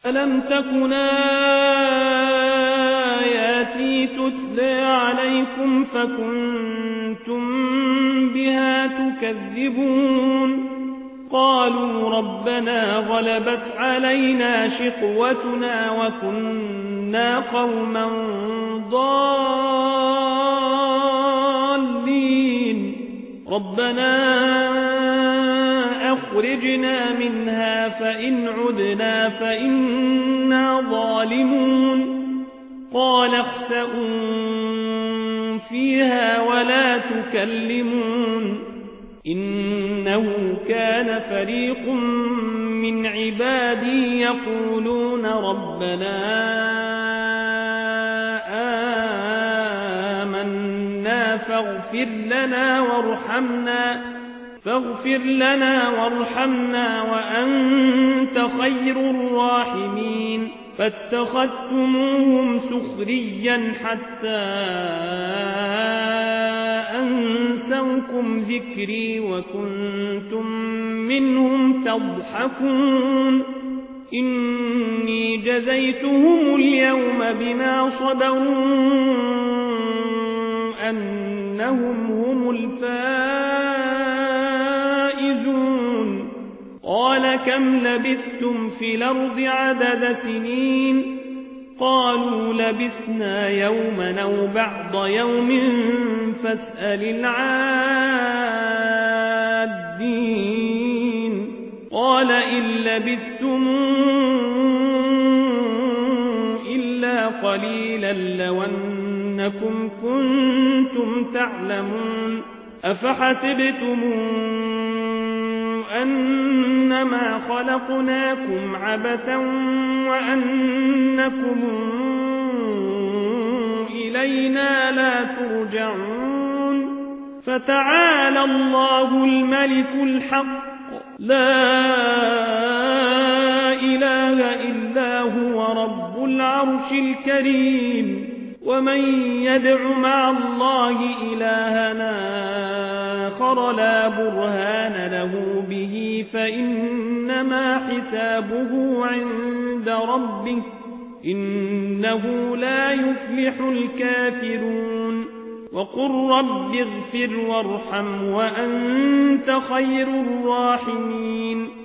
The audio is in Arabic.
ألم تكن آياتي تتلى عليكم فكنتم بها تكذبون قالوا ربنا غلبت علينا شقوتنا وكنا قوما ضالين ربنا أخرجنا منها فإن عدنا فإنا ظالمون قال اخسئوا فيها ولا تكلمون إنه كان فريق من عبادي يقولون ربنا آمنا فاغفر لنا وارحمنا وأنت خير الراحمين فاتخذتموهم سخريا حتى أنسوكم ذكري وكنتم منهم تضحكون إني جزيتهم اليوم بما صبروا أنهم هم الفائزون قال كم لبثتم في الأرض عدد سنين قالوا لبثنا يوما أو بعض يوم فاسأل العادين قال إن لبثتم إلا قليلا لو أنكم كنتم تعلمون أفحسبتم أنما خلقناكم عبثا وأنكم إلينا لا ترجعون فتعالى الله الملك الحق لا إله إلا هو رب العرش الكريم ومن يدع مع الله إلهنا آخر لا برهان له به فإنما حسابه عند ربه إنه لا يفلح الكافرون وقل رب اغفر وارحم وأنت خير الراحمين